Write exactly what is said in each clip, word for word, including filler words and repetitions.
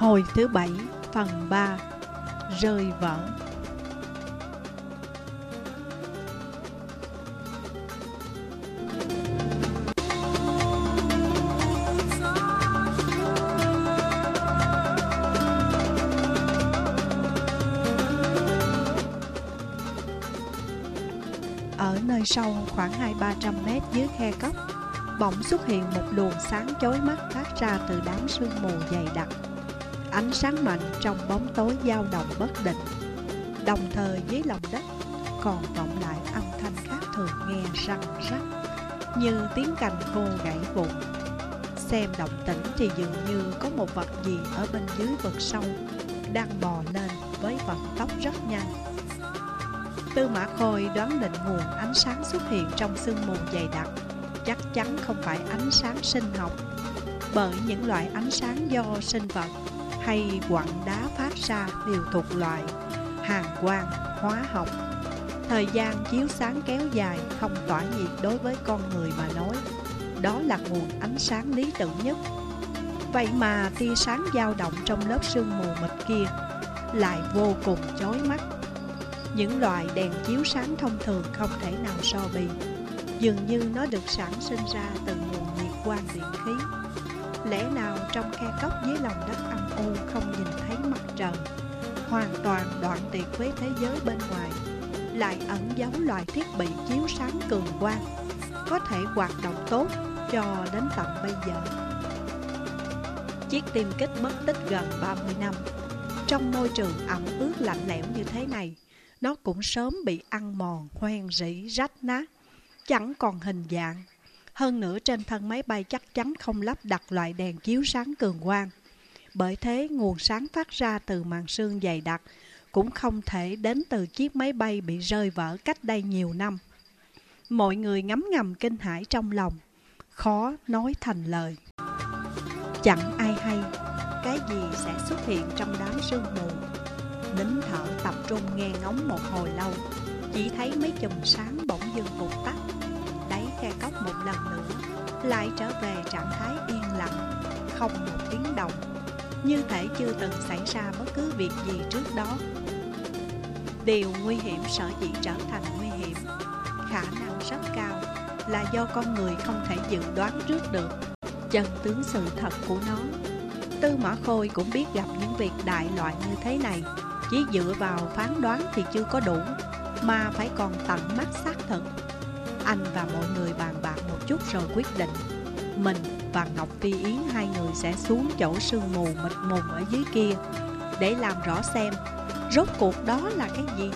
Hồi thứ bảy, phần ba. Rơi vỡ. Ở nơi sâu khoảng hai ba trăm mét dưới khe cốc, bỗng xuất hiện một luồng sáng chói mắt phát ra từ đám sương mù dày đặc. Ánh sáng mạnh trong bóng tối dao động bất định. Đồng thời dưới lòng đất còn vọng lại âm thanh khác thường nghe răng rắc, như tiếng cành khô gãy vụn. Xem động tĩnh thì dường như có một vật gì ở bên dưới vực sâu đang bò lên với vận tốc rất nhanh. Tư Mã Khôi đoán định nguồn ánh sáng xuất hiện trong sương mù dày đặc chắc chắn không phải ánh sáng sinh học, bởi những loại ánh sáng do sinh vật hay quặng đá phát ra đều thuộc loại hàn quang hóa học. Thời gian chiếu sáng kéo dài không tỏa nhiệt đối với con người mà nói, đó là nguồn ánh sáng lý tưởng nhất. Vậy mà tia sáng dao động trong lớp sương mù mịt kia lại vô cùng chói mắt. Những loại đèn chiếu sáng thông thường không thể nào so bì. Dường như nó được sản sinh ra từ nguồn nhiệt quang điện khí. Lẽ nào trong khe cốc dưới lòng đất âm u không nhìn thấy mặt trời, hoàn toàn đoạn tuyệt với thế giới bên ngoài, lại ẩn giấu loại thiết bị chiếu sáng cường quang có thể hoạt động tốt cho đến tận bây giờ? Chiếc tiêm kích mất tích gần ba mươi năm. Trong môi trường ẩm ướt lạnh lẽo như thế này, nó cũng sớm bị ăn mòn, hoen rỉ, rách nát, chẳng còn hình dạng. Hơn nữa trên thân máy bay chắc chắn không lắp đặt loại đèn chiếu sáng cường quang. Bởi thế nguồn sáng phát ra từ màn sương dày đặc cũng không thể đến từ chiếc máy bay bị rơi vỡ cách đây nhiều năm. Mọi người ngấm ngầm kinh hãi trong lòng, khó nói thành lời. Chẳng ai hay cái gì sẽ xuất hiện trong đám sương mù. Nín thở tập trung nghe ngóng một hồi lâu, chỉ thấy mấy chùm sáng bỗng dưng vụt tắt. Đáy khe cốc một lần nữa lại trở về trạng thái yên lặng, không một tiếng động, như thể chưa từng xảy ra bất cứ việc gì trước đó. Điều nguy hiểm sở dĩ trở thành nguy hiểm, khả năng rất cao là do con người không thể dự đoán trước được chân tướng sự thật của nó. Tư Mã Khôi cũng biết gặp những việc đại loại như thế này, chỉ dựa vào phán đoán thì chưa có đủ, mà phải còn tận mắt xác thực. Anh và mọi người bàn bạc một chút rồi quyết định, mình và Ngọc Phi Yến hai người sẽ xuống chỗ sương mù mịt mùng ở dưới kia để làm rõ xem rốt cuộc đó là cái gì.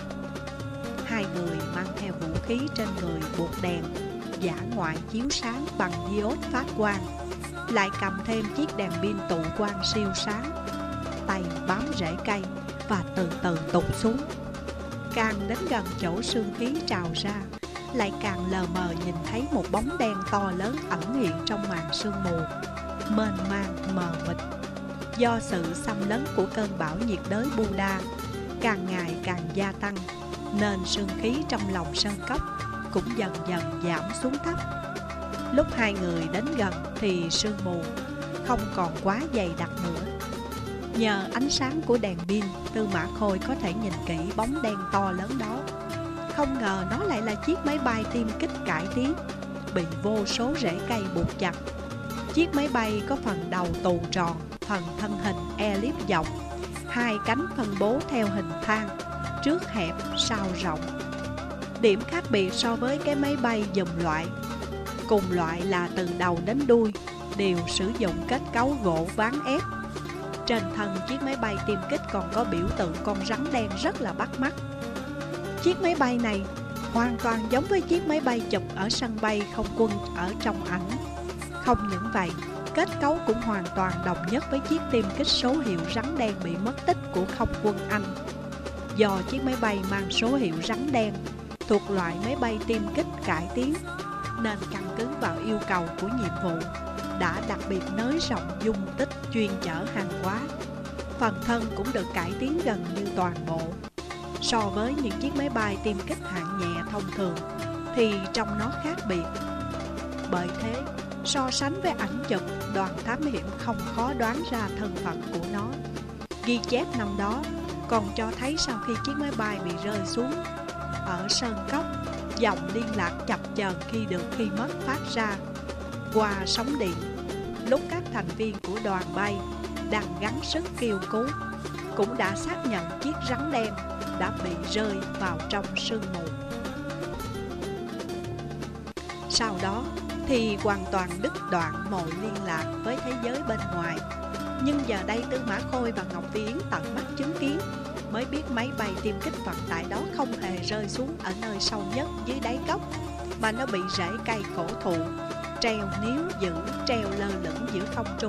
Hai người mang theo vũ khí trên người, buộc đèn dã ngoại chiếu sáng bằng diode phát quang, lại cầm thêm chiếc đèn pin tụ quang siêu sáng, tay bám rễ cây và từ từ tụt xuống. Càng đến gần chỗ sương khí trào ra, lại càng lờ mờ nhìn thấy một bóng đen to lớn ẩn hiện trong màn sương mù mênh mang mờ mịt. Do sự xâm lấn của cơn bão nhiệt đới Buddha càng ngày càng gia tăng, nên sương khí trong lòng sơn cốc cũng dần dần giảm xuống thấp. Lúc hai người đến gần thì sương mù không còn quá dày đặc nữa. Nhờ ánh sáng của đèn pin, Tư Mã Khôi có thể nhìn kỹ bóng đen to lớn đó. Không ngờ nó lại là chiếc máy bay tiêm kích cải tiến, bị vô số rễ cây buộc chặt. Chiếc máy bay có phần đầu tù tròn, phần thân hình elip dọc, hai cánh phân bố theo hình thang, trước hẹp, sau rộng. Điểm khác biệt so với cái máy bay dùm loại, cùng loại là từ đầu đến đuôi đều sử dụng kết cấu gỗ ván ép. Trên thân chiếc máy bay tiêm kích còn có biểu tượng con rắn đen rất là bắt mắt. Chiếc máy bay này hoàn toàn giống với chiếc máy bay chụp ở sân bay không quân ở trong ảnh. Không những vậy, kết cấu cũng hoàn toàn đồng nhất với chiếc tiêm kích số hiệu rắn đen bị mất tích của không quân Anh. Do chiếc máy bay mang số hiệu rắn đen thuộc loại máy bay tiêm kích cải tiến, nên căn cứ vào yêu cầu của nhiệm vụ đã đặc biệt nới rộng dung tích chuyên chở hàng hóa. Phần thân cũng được cải tiến gần như toàn bộ. So với những chiếc máy bay tiêm kích hạng nhẹ thông thường thì trong nó khác biệt. Bởi thế, so sánh với ảnh chụp, đoàn thám hiểm không khó đoán ra thân phận của nó. Ghi chép năm đó còn cho thấy sau khi chiếc máy bay bị rơi xuống ở sơn cốc, dòng liên lạc chập chờn khi được khi mất phát ra qua sóng điện. Lúc các thành viên của đoàn bay đang gắng sức kêu cứu, cũng đã xác nhận chiếc rắn đen đã bị rơi vào trong sương mù. Sau đó thì hoàn toàn đứt đoạn mọi liên lạc với thế giới bên ngoài. Nhưng giờ đây Tư Mã Khôi và Ngọc Phi Yến tận mắt chứng kiến, mới biết máy bay tiêm kích vận tải đó không hề rơi xuống ở nơi sâu nhất dưới đáy cốc, mà nó bị rễ cây cổ thụ treo níu giữ treo lơ lửng giữa không trung.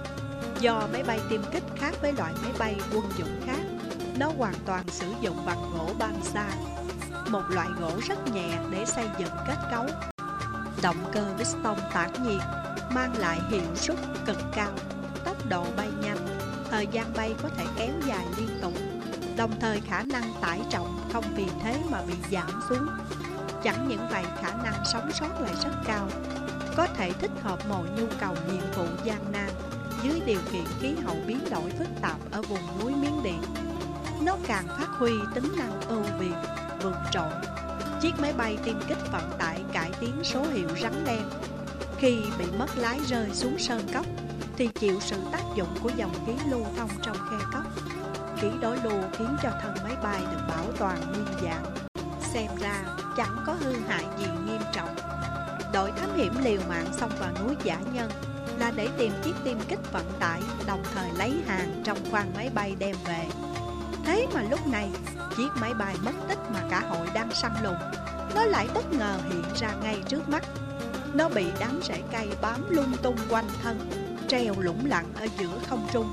Do máy bay tiêm kích khác với loại máy bay quân dụng khác, nó hoàn toàn sử dụng bằng gỗ balsa, một loại gỗ rất nhẹ để xây dựng kết cấu. Động cơ piston tản nhiệt mang lại hiệu suất cực cao, tốc độ bay nhanh, thời gian bay có thể kéo dài liên tục, đồng thời khả năng tải trọng không vì thế mà bị giảm xuống. Chẳng những vậy, khả năng sống sót lại rất cao, có thể thích hợp mọi nhu cầu nhiệm vụ gian nan dưới điều kiện khí hậu biến đổi phức tạp ở vùng núi Miến Điện. Nó càng phát huy tính năng ưu việt, vượt trội. Chiếc máy bay tiêm kích vận tải cải tiến số hiệu rắn đen, khi bị mất lái rơi xuống sơn cốc thì chịu sự tác dụng của dòng khí lưu thông trong khe cốc. Khí đối lưu khiến cho thân máy bay được bảo toàn nguyên dạng, xem ra chẳng có hư hại gì nghiêm trọng. Đội thám hiểm liều mạng xông vào núi Dã Nhân là để tìm chiếc tiêm kích vận tải, đồng thời lấy hàng trong khoang máy bay đem về. Thế mà lúc này, chiếc máy bay mất tích mà cả hội đang săn lùng, nó lại bất ngờ hiện ra ngay trước mắt. Nó bị đám rễ cây bám lung tung quanh thân, treo lủng lẳng ở giữa không trung.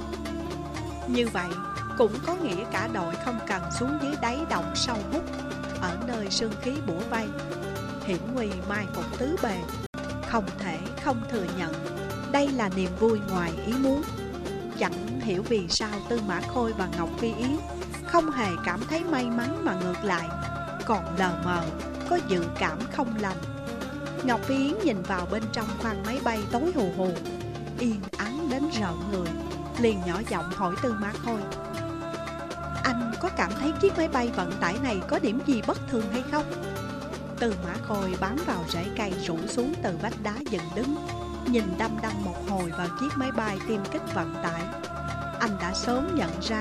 Như vậy cũng có nghĩa cả đội không cần xuống dưới đáy động sâu hút, ở nơi sương khí bủa vây, hiểm nguy mai phục tứ bề. Không thể không thừa nhận, đây là niềm vui ngoài ý muốn. Chẳng hiểu vì sao Tư Mã Khôi và Ngọc Phi Yến không hề cảm thấy may mắn, mà ngược lại còn lờ mờ có dự cảm không lành. Ngọc Phi Yến nhìn vào bên trong khoang máy bay tối hù hù, yên ắng đến rợn người, liền nhỏ giọng hỏi Tư Mã Khôi: "Anh có cảm thấy chiếc máy bay vận tải này có điểm gì bất thường hay không?" Tư Mã Khôi bám vào rễ cây rủ xuống từ vách đá dựng đứng, nhìn đăm đăm một hồi vào chiếc máy bay tiêm kích vận tải. Anh đã sớm nhận ra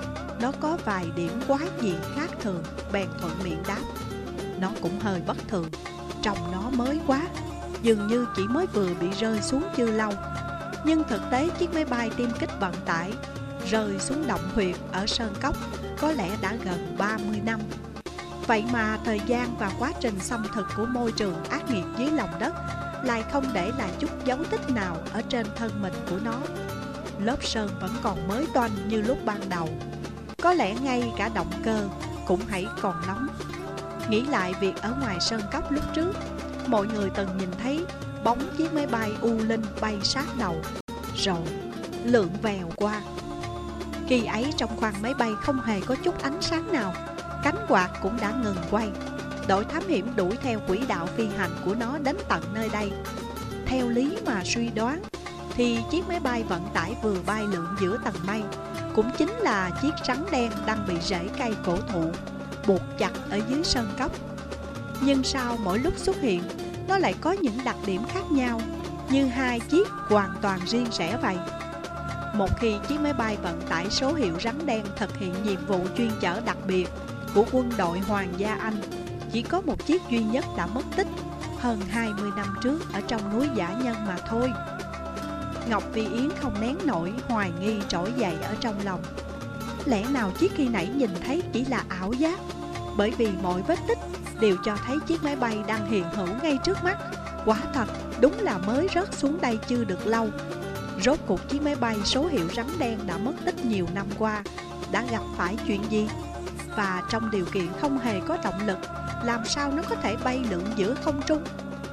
nó có vài điểm quái dị khác thường, bèn thuận miệng đáp: "Nó cũng hơi bất thường, trông nó mới quá, dường như chỉ mới vừa bị rơi xuống chưa lâu." Nhưng thực tế chiếc máy bay tiêm kích vận tải rơi xuống động huyệt ở sơn cốc có lẽ đã gần ba mươi năm. Vậy mà thời gian và quá trình xâm thực của môi trường ác nghiệt dưới lòng đất lại không để lại chút dấu tích nào ở trên thân mình của nó. Lớp sơn vẫn còn mới toanh như lúc ban đầu, có lẽ ngay cả động cơ cũng hãy còn nóng. Nghĩ lại việc ở ngoài sơn cốc lúc trước, mọi người từng nhìn thấy bóng chiếc máy bay U Linh bay sát đầu, rồi lượn vèo qua. Khi ấy trong khoang máy bay không hề có chút ánh sáng nào, cánh quạt cũng đã ngừng quay. Đội thám hiểm đuổi theo quỹ đạo phi hành của nó đến tận nơi đây. Theo lý mà suy đoán thì chiếc máy bay vận tải vừa bay lượn giữa tầng mây cũng chính là chiếc rắn đen đang bị rễ cây cổ thụ buộc chặt ở dưới sơn cốc. Nhưng sao mỗi lúc xuất hiện nó lại có những đặc điểm khác nhau, như hai chiếc hoàn toàn riêng rẽ vậy? Một khi chiếc máy bay vận tải số hiệu rắn đen thực hiện nhiệm vụ chuyên chở đặc biệt của quân đội Hoàng gia Anh, chỉ có một chiếc duy nhất đã mất tích hơn hai mươi năm trước ở trong núi Dã Nhân mà thôi. Ngọc Phi Yến không nén nổi hoài nghi trỗi dậy ở trong lòng. Lẽ nào chiếc khi nãy nhìn thấy chỉ là ảo giác? Bởi vì mọi vết tích đều cho thấy chiếc máy bay đang hiện hữu ngay trước mắt. Quả thật, đúng là mới rớt xuống đây chưa được lâu. Rốt cuộc chiếc máy bay số hiệu rắn đen đã mất tích nhiều năm qua đã gặp phải chuyện gì? Và trong điều kiện không hề có động lực, làm sao nó có thể bay lượn giữa không trung?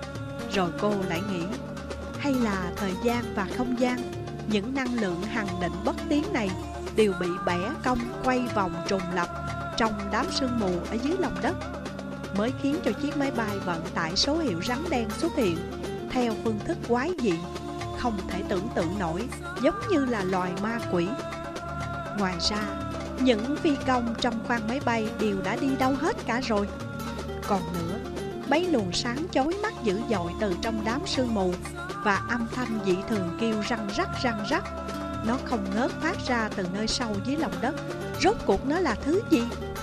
Rồi cô lại nghĩ, hay là thời gian và không gian, những năng lượng hằng định bất tiến này đều bị bẻ cong quay vòng trùng lập trong đám sương mù ở dưới lòng đất, mới khiến cho chiếc máy bay vận tải số hiệu rắn đen xuất hiện theo phương thức quái dị, không thể tưởng tượng nổi, giống như là loài ma quỷ. Ngoài ra, những phi công trong khoang máy bay đều đã đi đâu hết cả rồi. Còn nữa, mấy luồng sáng chói mắt dữ dội từ trong đám sương mù và âm thanh dị thường kêu răng rắc răng rắc, nó không ngớt phát ra từ nơi sâu dưới lòng đất. Rốt cuộc nó là thứ gì?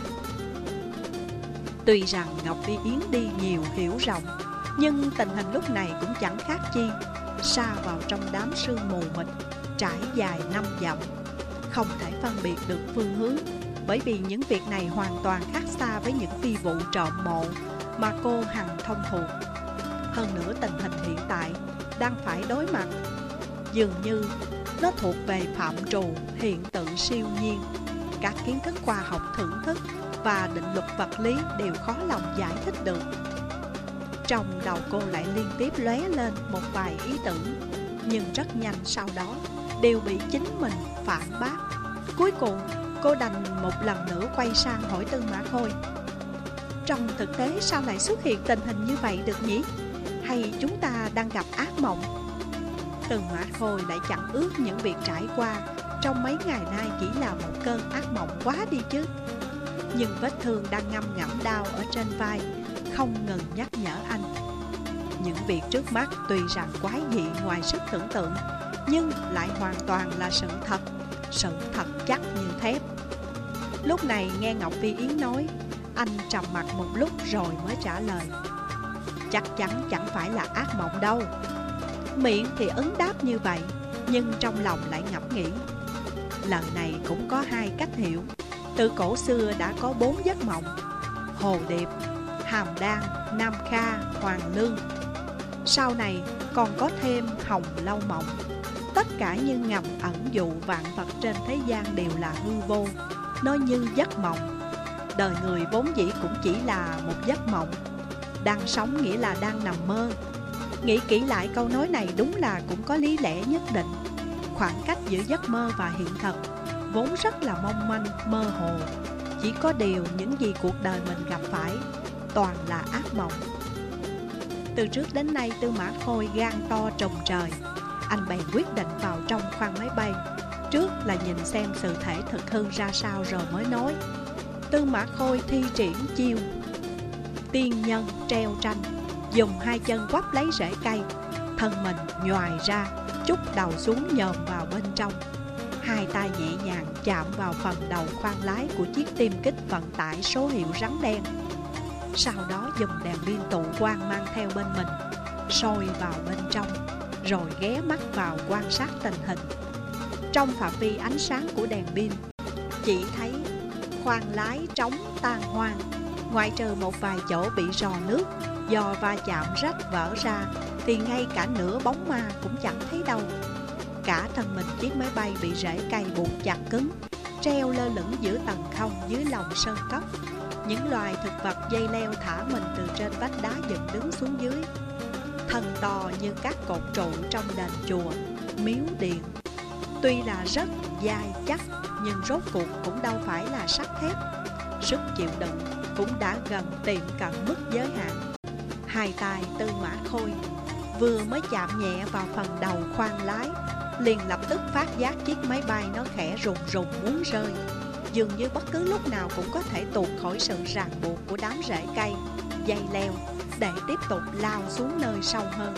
Tuy rằng Ngọc Phi Yến đi nhiều hiểu rộng, nhưng tình hình lúc này cũng chẳng khác chi sa vào trong đám sương mù mịt trải dài năm dặm, không thể phân biệt được phương hướng, bởi vì những việc này hoàn toàn khác xa với những phi vụ trộm mộ mà cô hằng thông thuộc. Hơn nữa, tình hình hiện tại đang phải đối mặt dường như nó thuộc về phạm trù hiện tượng siêu nhiên. Các kiến thức khoa học thưởng thức và định luật vật lý đều khó lòng giải thích được. Trong đầu cô lại liên tiếp lóe lên một vài ý tưởng, nhưng rất nhanh sau đó đều bị chính mình phản bác. Cuối cùng cô đành một lần nữa quay sang hỏi Tư Mã Khôi: trong thực tế sao lại xuất hiện tình hình như vậy được nhỉ? Hay chúng ta đang gặp ác mộng? Tư Mã Khôi lại chẳng ước những việc trải qua trong mấy ngày nay chỉ là một cơn ác mộng quá đi chứ. Nhưng vết thương đang ngâm ngẫm đau ở trên vai không ngừng nhắc nhở anh. Những việc trước mắt tuy rằng quái dị ngoài sức tưởng tượng, nhưng lại hoàn toàn là sự thật, sự thật chắc như thép. Lúc này nghe Ngọc Phi Yến nói, anh trầm mặc một lúc rồi mới trả lời: chắc chắn chẳng phải là ác mộng đâu. Miệng thì ứng đáp như vậy, nhưng trong lòng lại ngẫm nghĩ. Lần này cũng có hai cách hiểu. Từ cổ xưa đã có bốn giấc mộng: Hồ Điệp, Hàm Đan, Nam Kha, Hoàng Lương. Sau này còn có thêm Hồng Lâu Mộng. Tất cả như ngầm ẩn dụ vạn vật trên thế gian đều là hư vô, nó như giấc mộng. Đời người vốn dĩ cũng chỉ là một giấc mộng. Đang sống nghĩa là đang nằm mơ. Nghĩ kỹ lại câu nói này đúng là cũng có lý lẽ nhất định. Khoảng cách giữa giấc mơ và hiện thực vốn rất là mong manh, mơ hồ. Chỉ có điều những gì cuộc đời mình gặp phải toàn là ác mộng. Từ trước đến nay Tư Mã Khôi gan to trồng trời. Anh bèn quyết định vào trong khoang máy bay, trước là nhìn xem sự thể thực hư ra sao rồi mới nói. Tư Mã Khôi thi triển chiêu tiên nhân treo tranh, dùng hai chân quắp lấy rễ cây, thân mình nhoài ra, chúc đầu xuống nhòm vào bên trong. Hai tay nhẹ nhàng chạm vào phần đầu khoang lái của chiếc tiêm kích vận tải số hiệu rắn đen. Sau đó dùng đèn pin tụ quang mang theo bên mình, soi vào bên trong, rồi ghé mắt vào quan sát tình hình. Trong phạm vi ánh sáng của đèn pin, chỉ thấy khoang lái trống tan hoang, ngoại trừ một vài chỗ bị rò nước do va chạm rách vỡ ra, thì ngay cả nửa bóng ma cũng chẳng thấy đâu. Cả thân mình chiếc máy bay bị rễ cây buộc chặt cứng, treo lơ lửng giữa tầng không dưới lòng sơn cốc. Những loài thực vật dây leo thả mình từ trên vách đá dựng đứng xuống dưới, thân to như các cột trụ trong đền chùa, miếu điện. Tuy là rất dai chắc, nhưng rốt cuộc cũng đâu phải là sắt thép. Sức chịu đựng cũng đã gần tiệm cận mức giới hạn. Hai tay Tư Mã Khôi vừa mới chạm nhẹ vào phần đầu khoang lái, liền lập tức phát giác chiếc máy bay nó khẽ rùng rùng muốn rơi. Dường như bất cứ lúc nào cũng có thể tuột khỏi sự ràng buộc của đám rễ cây, dây leo, để tiếp tục lao xuống nơi sâu hơn.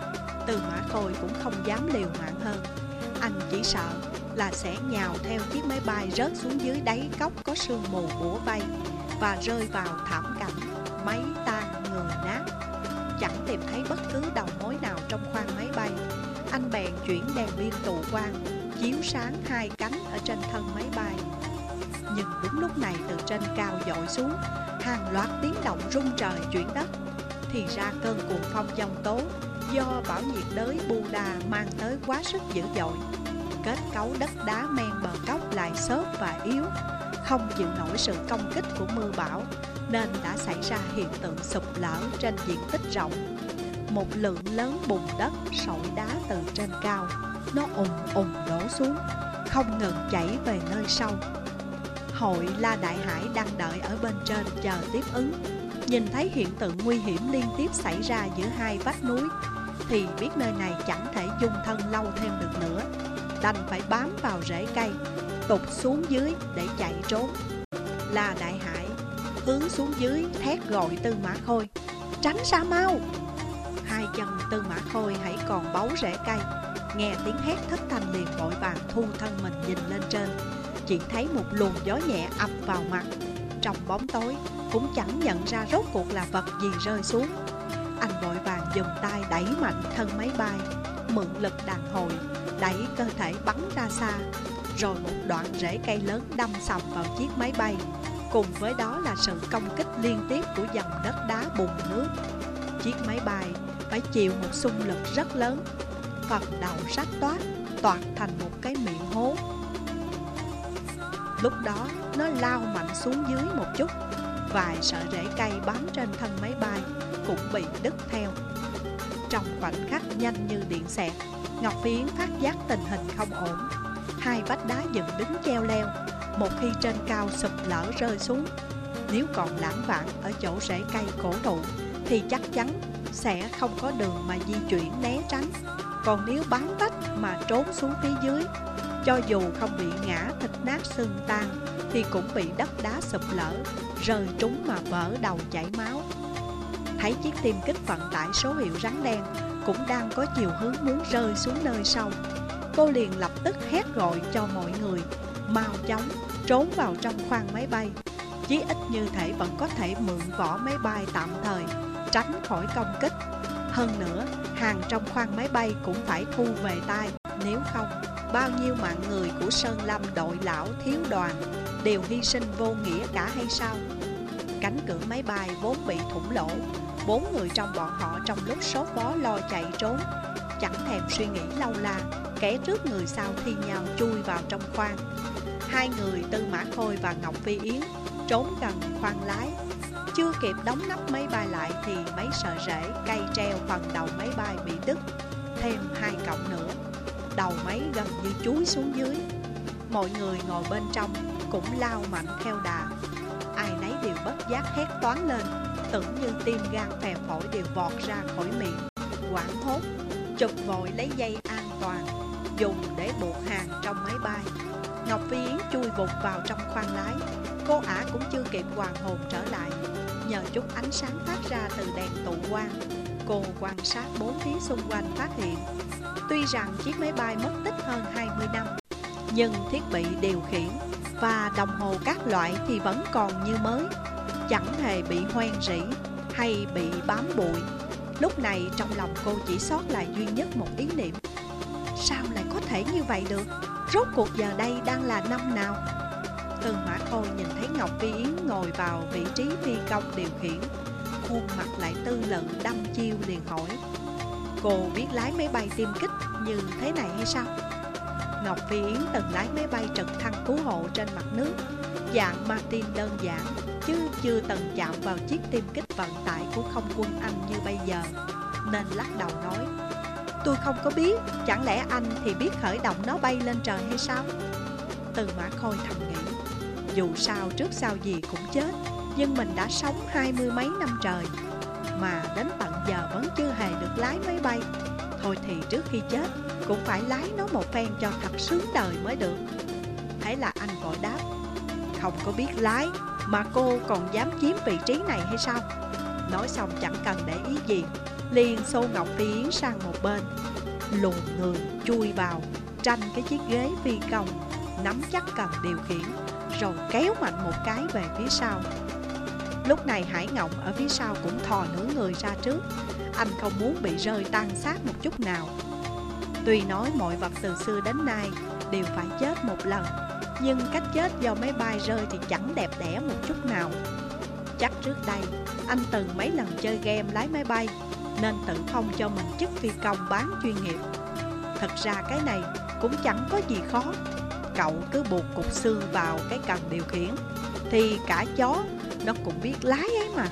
Tư Mã Khôi cũng không dám liều mạng hơn. Anh chỉ sợ là sẽ nhào theo chiếc máy bay rớt xuống dưới đáy cốc có sương mù bủa vây và rơi vào thảm cảnh máy tan người nát. Chẳng tìm thấy bất cứ đầu mối nào trong khoang máy bay, anh bèn chuyển đèn pin tụ quang chiếu sáng hai cánh ở trên thân máy bay. Nhưng đúng lúc này, từ trên cao dội xuống hàng loạt tiếng động rung trời chuyển đất. Thì ra cơn cuồng phong giông tố do bão nhiệt đới Buddha mang tới quá sức dữ dội. Kết cấu đất đá men bờ cốc lại xốp và yếu, không chịu nổi sự công kích của mưa bão, nên đã xảy ra hiện tượng sụp lở trên diện tích rộng. Một lượng lớn bùn đất sỏi đá từ trên cao, nó ùn ùn đổ xuống, không ngừng chảy về nơi sâu. Hội La Đại Hải đang đợi ở bên trên chờ tiếp ứng, nhìn thấy hiện tượng nguy hiểm liên tiếp xảy ra giữa hai vách núi, thì biết nơi này chẳng thể dung thân lâu thêm được nữa. đành phải bám vào rễ cây, tụt xuống dưới để chạy trốn. La Đại Hải hướng xuống dưới thét gọi Tư Mã Khôi: "Tránh ra mau!" Hai chân Tư Mã Khôi hãy còn bấu rễ cây, nghe tiếng hét thất thanh liền vội vàng thu thân mình nhìn lên trên. Chỉ thấy một luồng gió nhẹ ập vào mặt, trong bóng tối cũng chẳng nhận ra rốt cuộc là vật gì rơi xuống. Anh vội vàng dùng tay đẩy mạnh thân máy bay, mượn lực đàn hồi đẩy cơ thể bắn ra xa. Rồi một đoạn rễ cây lớn đâm sầm vào chiếc máy bay, cùng với đó là sự công kích liên tiếp của dòng đất đá bùn nước. Chiếc máy bay phải chịu một xung lực rất lớn, phần đầu rách toát, toạc thành một cái miệng hố. Lúc đó nó lao mạnh xuống dưới một chút, vài sợi rễ cây bám trên thân máy bay cũng bị đứt theo. Trong khoảnh khắc nhanh như điện xẹt, Ngọc Phi Yến phát giác tình hình không ổn. Hai vách đá dựng đứng treo leo, một khi trên cao sụp lở rơi xuống, nếu còn lãng vãng ở chỗ rễ cây cổ thụ thì chắc chắn sẽ không có đường mà di chuyển né tránh. Còn nếu bám vách mà trốn xuống phía dưới, cho dù không bị ngã thịt nát xương tan thì cũng bị đất đá sụp lở, rơi trúng mà vỡ đầu chảy máu. Thấy chiếc tiêm kích vận tải số hiệu rắn đen cũng đang có chiều hướng muốn rơi xuống nơi sâu, cô liền lập tức hét gọi cho mọi người mau chóng trốn vào trong khoang máy bay, chí ít như thể vẫn có thể mượn vỏ máy bay tạm thời, tránh khỏi công kích. Hơn nữa, hàng trong khoang máy bay cũng phải thu về tay, nếu không, bao nhiêu mạng người của Sơn Lâm đội lão thiếu đoàn đều hy sinh vô nghĩa cả hay sao? Cánh cửa máy bay vốn bị thủng lỗ, bốn người trong bọn họ trong lúc sốt vó lo chạy trốn, chẳng thèm suy nghĩ lâu la, kẻ trước người sau thi nhau chui vào trong khoang. Hai người Tư Mã Khôi và Ngọc Phi Yến trốn gần khoang lái, chưa kịp đóng nắp máy bay lại thì mấy sợi rễ cây treo phần đầu máy bay bị đứt thêm hai cọng nữa, đầu máy gần như chúi xuống dưới. Mọi người ngồi bên trong cũng lao mạnh theo đà, ai nấy đều bất giác hét toáng lên, tưởng như tim gan phè phổi đều vọt ra khỏi miệng. Hoảng hốt chụp vội lấy dây an toàn dùng để buộc hàng trong máy bay. Ngọc Phi Yến chui vụt vào trong khoang lái, cô ả cũng chưa kịp hoàn hồn trở lại. Nhờ chút ánh sáng phát ra từ đèn tụ quang, cô quan sát bốn phía xung quanh phát hiện, tuy rằng chiếc máy bay mất tích hơn hai mươi năm, nhưng thiết bị điều khiển và đồng hồ các loại thì vẫn còn như mới, chẳng hề bị hoen rỉ hay bị bám bụi. Lúc này trong lòng cô chỉ sót lại duy nhất một ý niệm: sao lại có thể như vậy được? Rốt cuộc giờ đây đang là năm nào? Tư Mã Khôi nhìn thấy Ngọc Phi Yến ngồi vào vị trí phi công điều khiển, khuôn mặt lại tư lự đăm chiêu liền hỏi: cô biết lái máy bay tiêm kích như thế này hay sao? Ngọc Phi Yến từng lái máy bay trực thăng cứu hộ trên mặt nước, dạng Martin đơn giản, chứ chưa từng chạm vào chiếc tiêm kích vận tải của không quân Anh như bây giờ, nên lắc đầu nói: tôi không có biết, chẳng lẽ anh thì biết khởi động nó bay lên trời hay sao? Tư Mã Khôi thầm nghĩ, dù sao trước sau gì cũng chết, nhưng mình đã sống hai mươi mấy năm trời, mà đến tận giờ vẫn chưa hề được lái máy bay. Thôi thì trước khi chết cũng phải lái nó một phen cho thật sướng đời mới được. Thế là anh vội đáp: không có biết lái mà cô còn dám chiếm vị trí này hay sao? Nói xong chẳng cần để ý gì, liền xô Ngọc Phi Yến sang một bên, luồn người chui vào, tranh cái chiếc ghế phi công, nắm chắc cần điều khiển, rồi kéo mạnh một cái về phía sau. Lúc này Hải Ngộng ở phía sau cũng thò nửa người ra trước, anh không muốn bị rơi tan xác một chút nào. Tuy nói mọi vật từ xưa đến nay đều phải chết một lần, nhưng cách chết do máy bay rơi thì chẳng đẹp đẽ một chút nào. Chắc trước đây anh từng mấy lần chơi game lái máy bay, nên tự phong cho mình chức phi công bán chuyên nghiệp. Thật ra cái này cũng chẳng có gì khó, cậu cứ buộc cục xương vào cái cần điều khiển thì cả chó nó cũng biết lái ấy mà.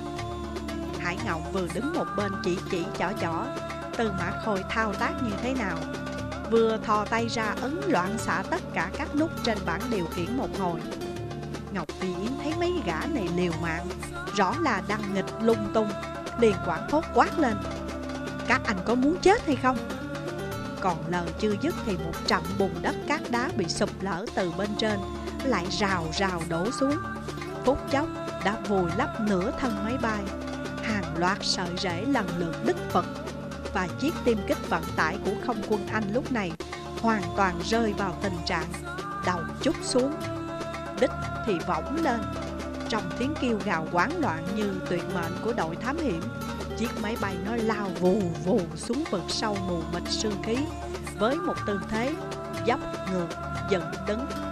Hải Ngộng vừa đứng một bên chỉ chỉ chỏ chỏ Tư Mã Khôi thao tác như thế nào, vừa thò tay ra ấn loạn xạ tất cả các nút trên bảng điều khiển một hồi. Ngọc Phi Yến thấy mấy gã này liều mạng, rõ là đang nghịch lung tung, liền quảng hốt quát lên: các anh có muốn chết hay không? Còn lời chưa dứt thì một trận bùn đất cát đá bị sụp lở từ bên trên lại rào rào đổ xuống. Phút chốc đã vùi lấp nửa thân máy bay. Hàng loạt sợi rễ lần lượt đứt vật, và chiếc tiêm kích vận tải của không quân Anh lúc này hoàn toàn rơi vào tình trạng đầu trút xuống, đích thì võng lên. Trong tiếng kêu gào hoảng loạn như tuyệt mệnh của đội thám hiểm, chiếc máy bay nó lao vù vù xuống vực sâu mù mịt sương khí với một tư thế dốc ngược dựng đứng.